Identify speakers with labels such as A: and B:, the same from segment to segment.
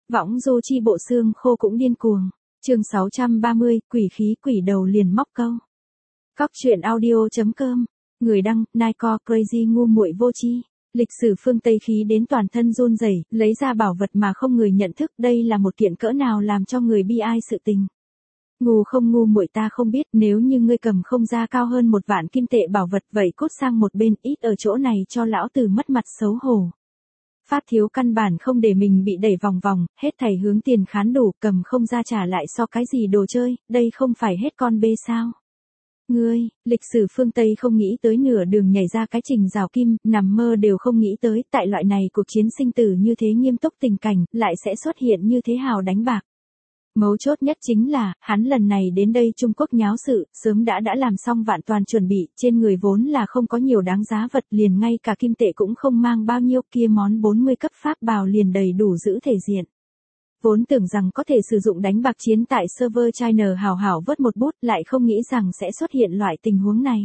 A: Võng du chi bộ xương khô cũng điên cuồng. Chương 630, quỷ khí quỷ đầu liền móc câu. Cóc truyện audio.com. Người đăng, Niko Crazy ngu muội vô chi. Lịch sử phương Tây khí đến toàn thân run rẩy, lấy ra bảo vật mà không người nhận thức, đây là một kiện cỡ nào làm cho người bi ai sự tình. Ngu không ngu muội ta không biết, nếu như ngươi cầm không ra cao hơn 1 vạn kim tệ bảo vật vậy cút sang một bên, ít ở chỗ này cho lão tử mất mặt xấu hổ. Phát thiếu căn bản không để mình bị đẩy vòng vòng, hết thảy hướng tiền khán đủ, cầm không ra trả lại so cái gì đồ chơi, đây không phải hết con bê sao. Ngươi, lịch sử phương Tây không nghĩ tới nửa đường nhảy ra cái trình rào kim, nằm mơ đều không nghĩ tới, tại loại này cuộc chiến sinh tử như thế nghiêm túc tình cảnh, lại sẽ xuất hiện như thế hào đánh bạc. Mấu chốt nhất chính là, hắn lần này đến đây Trung Quốc nháo sự, sớm đã làm xong vạn toàn chuẩn bị, trên người vốn là không có nhiều đáng giá vật, liền ngay cả kim tệ cũng không mang bao nhiêu, kia món 40 cấp pháp bào liền đầy đủ giữ thể diện. Vốn tưởng rằng có thể sử dụng đánh bạc chiến tại server China hào hảo vớt một bút, lại không nghĩ rằng sẽ xuất hiện loại tình huống này.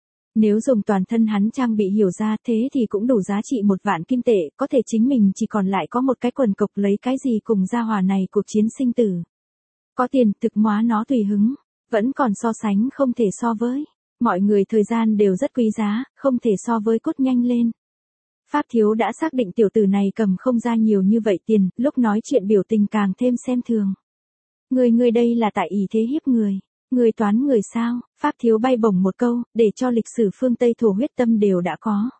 A: Nếu dùng toàn thân hắn trang bị hiểu ra thế thì cũng đủ giá trị 1 vạn kim tệ, có thể chính mình chỉ còn lại có một cái quần cộc, lấy cái gì cùng gia hỏa này cuộc chiến sinh tử. Có tiền, thực hóa nó tùy hứng, vẫn còn so sánh không thể so với. Mọi người thời gian đều rất quý giá, không thể so với, cút nhanh lên. Pháp thiếu đã xác định tiểu tử này cầm không ra nhiều như vậy tiền, lúc nói chuyện biểu tình càng thêm xem thường. Người đây là tại ý thế hiếp người. Người toán người sao? Pháp thiếu bay bổng một câu, để cho lịch sử phương Tây thổ huyết tâm đều đã có.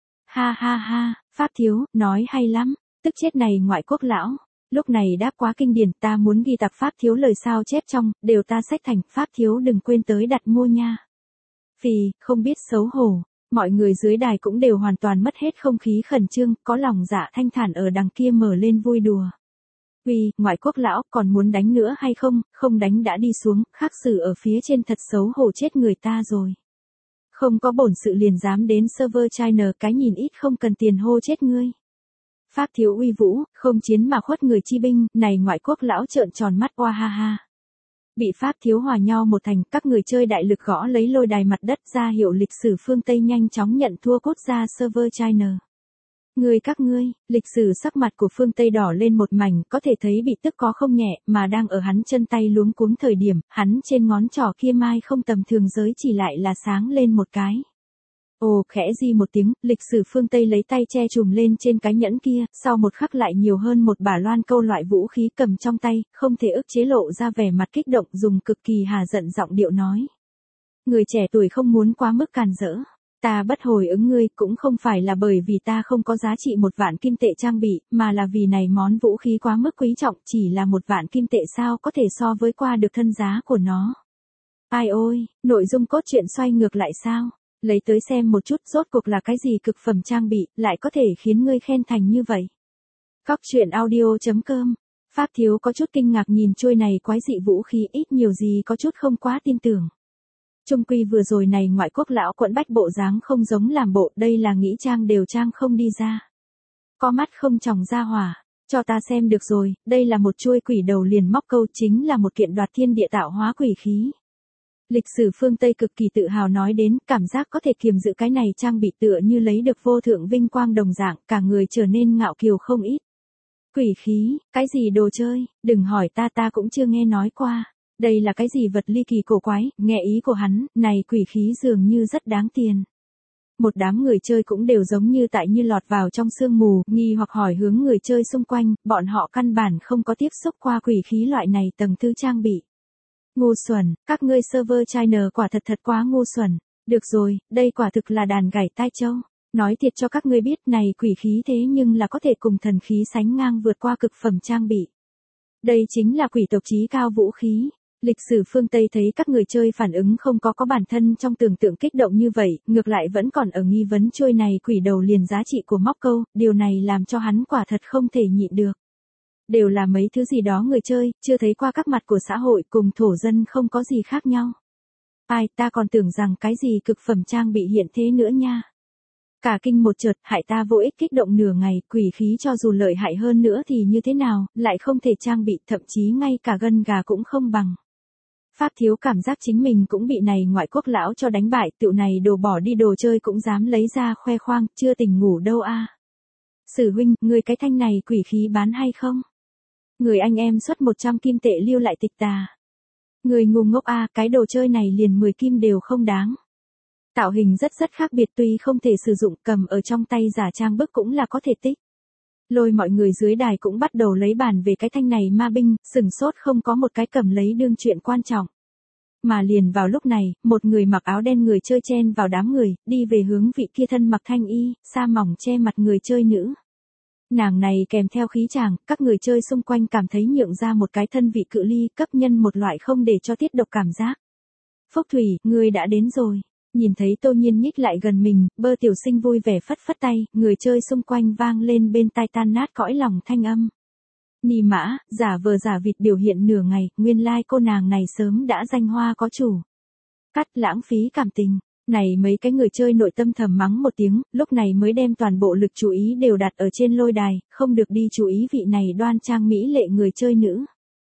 A: Ha ha ha, Pháp thiếu, nói hay lắm, tức chết này ngoại quốc lão. Lúc này đáp quá kinh điển, ta muốn ghi tạc Pháp thiếu lời sao chép trong, đều ta sách thành, Pháp thiếu đừng quên tới đặt mua nha. Phì, không biết xấu hổ, mọi người dưới đài cũng đều hoàn toàn mất hết không khí khẩn trương, có lòng dạ thanh thản ở đằng kia mở lên vui đùa. Uy, ngoại quốc lão, còn muốn đánh nữa hay không, không đánh đã đi xuống, khác xử ở phía trên thật xấu hổ chết người ta rồi. Không có bổn sự liền dám đến server China, cái nhìn ít không cần tiền hô chết ngươi. Pháp thiếu uy vũ, không chiến mà khuất người chi binh, này ngoại quốc lão trợn tròn mắt oa ha ha. Bị Pháp thiếu hòa nhau một thành, các người chơi đại lực gõ lấy lôi đài mặt đất ra hiệu lịch sử phương Tây nhanh chóng nhận thua cút ra server China. Các ngươi, lịch sử sắc mặt của phương Tây đỏ lên một mảnh, có thể thấy bị tức có không nhẹ, mà đang ở hắn chân tay luống cuống thời điểm, hắn trên ngón trỏ kia mai không tầm thường giới chỉ lại là sáng lên một cái. Ồ, khẽ di một tiếng, lịch sử phương Tây lấy tay che chùm lên trên cái nhẫn kia, sau một khắc lại nhiều hơn một bả loan câu loại vũ khí cầm trong tay, không thể ức chế lộ ra vẻ mặt kích động, dùng cực kỳ hà giận giọng điệu nói. Người trẻ tuổi không muốn quá mức càn rỡ. Ta bất hồi ứng ngươi cũng không phải là bởi vì ta không có giá trị 1 vạn kim tệ trang bị, mà là vì này món vũ khí quá mức quý trọng, chỉ là 1 vạn kim tệ sao có thể so với qua được thân giá của nó. Ai ôi, nội dung cốt truyện xoay ngược lại sao? Lấy tới xem một chút rốt cuộc là cái gì cực phẩm trang bị, lại có thể khiến ngươi khen thành như vậy. Cóc truyện audio.com. Pháp thiếu có chút kinh ngạc nhìn trôi này quái dị vũ khí, ít nhiều gì có chút không quá tin tưởng. Trung quy vừa rồi này ngoại quốc lão quận bách bộ dáng không giống làm bộ, đây là nghĩ trang đều trang không đi ra. Có mắt không tròng ra hỏa, cho ta xem được rồi, đây là một chuôi quỷ đầu liền móc câu, chính là một kiện đoạt thiên địa tạo hóa quỷ khí. Lịch sử phương Tây cực kỳ tự hào nói đến, cảm giác có thể kiềm giữ cái này trang bị tựa như lấy được vô thượng vinh quang đồng dạng, cả người trở nên ngạo kiều không ít. Quỷ khí, cái gì đồ chơi, đừng hỏi ta cũng chưa nghe nói qua. Đây là cái gì vật ly kỳ cổ quái, nghe ý của hắn, này quỷ khí dường như rất đáng tiền. Một đám người chơi cũng đều giống như tại như lọt vào trong sương mù, nghi hoặc hỏi hướng người chơi xung quanh, bọn họ căn bản không có tiếp xúc qua quỷ khí loại này tầng thứ trang bị. Ngu xuẩn, các ngươi server China quả thật quá ngu xuẩn. Được rồi, đây quả thực là đàn gảy tai châu. Nói thiệt cho các ngươi biết này quỷ khí thế nhưng là có thể cùng thần khí sánh ngang vượt qua cực phẩm trang bị. Đây chính là quỷ tộc chí cao vũ khí. Lịch sử phương Tây thấy các người chơi phản ứng không có bản thân trong tưởng tượng kích động như vậy, ngược lại vẫn còn ở nghi vấn trôi này quỷ đầu liền giá trị của móc câu, điều này làm cho hắn quả thật không thể nhịn được. Đều là mấy thứ gì đó người chơi, chưa thấy qua các mặt của xã hội cùng thổ dân không có gì khác nhau. Ai, ta còn tưởng rằng cái gì cực phẩm trang bị hiện thế nữa nha. Cả kinh một chợt, hại ta vô ích kích động nửa ngày, quỷ khí cho dù lợi hại hơn nữa thì như thế nào, lại không thể trang bị, thậm chí ngay cả gân gà cũng không bằng. Pháp thiếu cảm giác chính mình cũng bị này ngoại quốc lão cho đánh bại, tựu này đồ bỏ đi đồ chơi cũng dám lấy ra khoe khoang, chưa tỉnh ngủ đâu a. Sử huynh, ngươi cái thanh này quỷ khí bán hay không? Người anh em xuất 100 kim tệ lưu lại tịch tà. Người ngu ngốc a, cái đồ chơi này liền 10 kim đều không đáng. Tạo hình rất khác biệt tuy không thể sử dụng, cầm ở trong tay giả trang bức cũng là có thể tích. Lôi mọi người dưới đài cũng bắt đầu lấy bàn về cái thanh này ma binh, sừng sốt không có một cái cầm lấy đương chuyện quan trọng. Mà liền vào lúc này, một người mặc áo đen người chơi chen vào đám người, đi về hướng vị kia thân mặc thanh y, sa mỏng che mặt người chơi nữ. Nàng này kèm theo khí chàng, các người chơi xung quanh cảm thấy nhượng ra một cái thân vị cự ly, cấp nhân một loại không để cho tiết độc cảm giác. Phúc Thủy, ngươi đã đến rồi. Nhìn thấy Tô Nhiên nhích lại gần mình, Bơ tiểu sinh vui vẻ phất phất tay, người chơi xung quanh vang lên bên tai tan nát cõi lòng thanh âm. Nì mã, giả vờ giả vịt biểu hiện nửa ngày, nguyên lai cô nàng này sớm đã danh hoa có chủ. Cắt lãng phí cảm tình. Này mấy cái người chơi nội tâm thầm mắng một tiếng, lúc này mới đem toàn bộ lực chú ý đều đặt ở trên lôi đài, không được đi chú ý vị này đoan trang mỹ lệ người chơi nữ.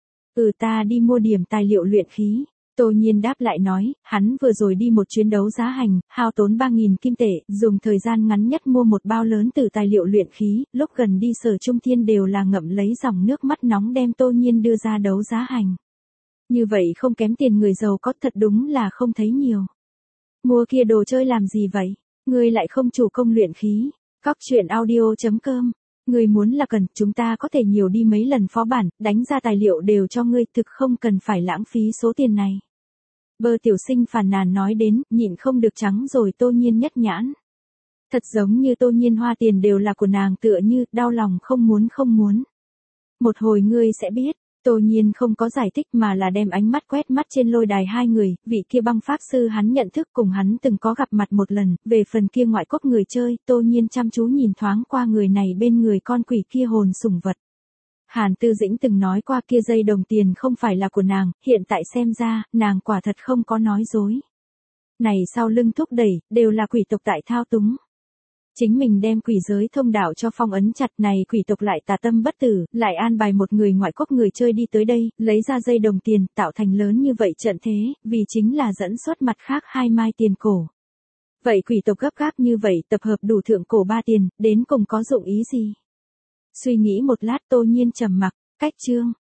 A: Ta đi mua điểm tài liệu luyện khí. Tô Nhiên đáp lại nói, hắn vừa rồi đi một chuyến đấu giá hành, hao tốn 3.000 kim tệ, dùng thời gian ngắn nhất mua một bao lớn từ tài liệu luyện khí, lúc gần đi Sở Trung Thiên đều là ngậm lấy dòng nước mắt nóng đem Tô Nhiên đưa ra đấu giá hành. Như vậy không kém tiền người giàu có, thật đúng là không thấy nhiều. Mua kia đồ chơi làm gì vậy? Ngươi lại không chủ công luyện khí. Cóc truyện audio.com. Ngươi muốn là cần, chúng ta có thể nhiều đi mấy lần phó bản, đánh ra tài liệu đều cho ngươi, thực không cần phải lãng phí số tiền này. Bơ tiểu sinh phàn nàn nói đến, nhịn không được trắng rồi Tô Nhiên nhất nhãn. Thật giống như Tô Nhiên hoa tiền đều là của nàng, tựa như, đau lòng không muốn. Một hồi ngươi sẽ biết. Tô Nhiên không có giải thích mà là đem ánh mắt quét mắt trên lôi đài hai người, vị kia băng pháp sư hắn nhận thức cùng hắn từng có gặp mặt một lần, về phần kia ngoại quốc người chơi, Tô Nhiên chăm chú nhìn thoáng qua người này bên người con quỷ kia hồn sủng vật. Hàn Tư Dĩnh từng nói qua kia dây đồng tiền không phải là của nàng, hiện tại xem ra, nàng quả thật không có nói dối. Này sau lưng thúc đẩy, đều là quỷ tộc tại thao túng. Chính mình đem quỷ giới thông đạo cho phong ấn chặt, này quỷ tộc lại tà tâm bất tử, lại an bài một người ngoại quốc người chơi đi tới đây, lấy ra dây đồng tiền, tạo thành lớn như vậy trận thế, vì chính là dẫn xuất mặt khác hai mai tiền cổ. Vậy quỷ tộc gấp gáp như vậy tập hợp đủ thượng cổ 3 tiền, đến cùng có dụng ý gì? Suy nghĩ một lát Tô Nhiên trầm mặc, cách chương.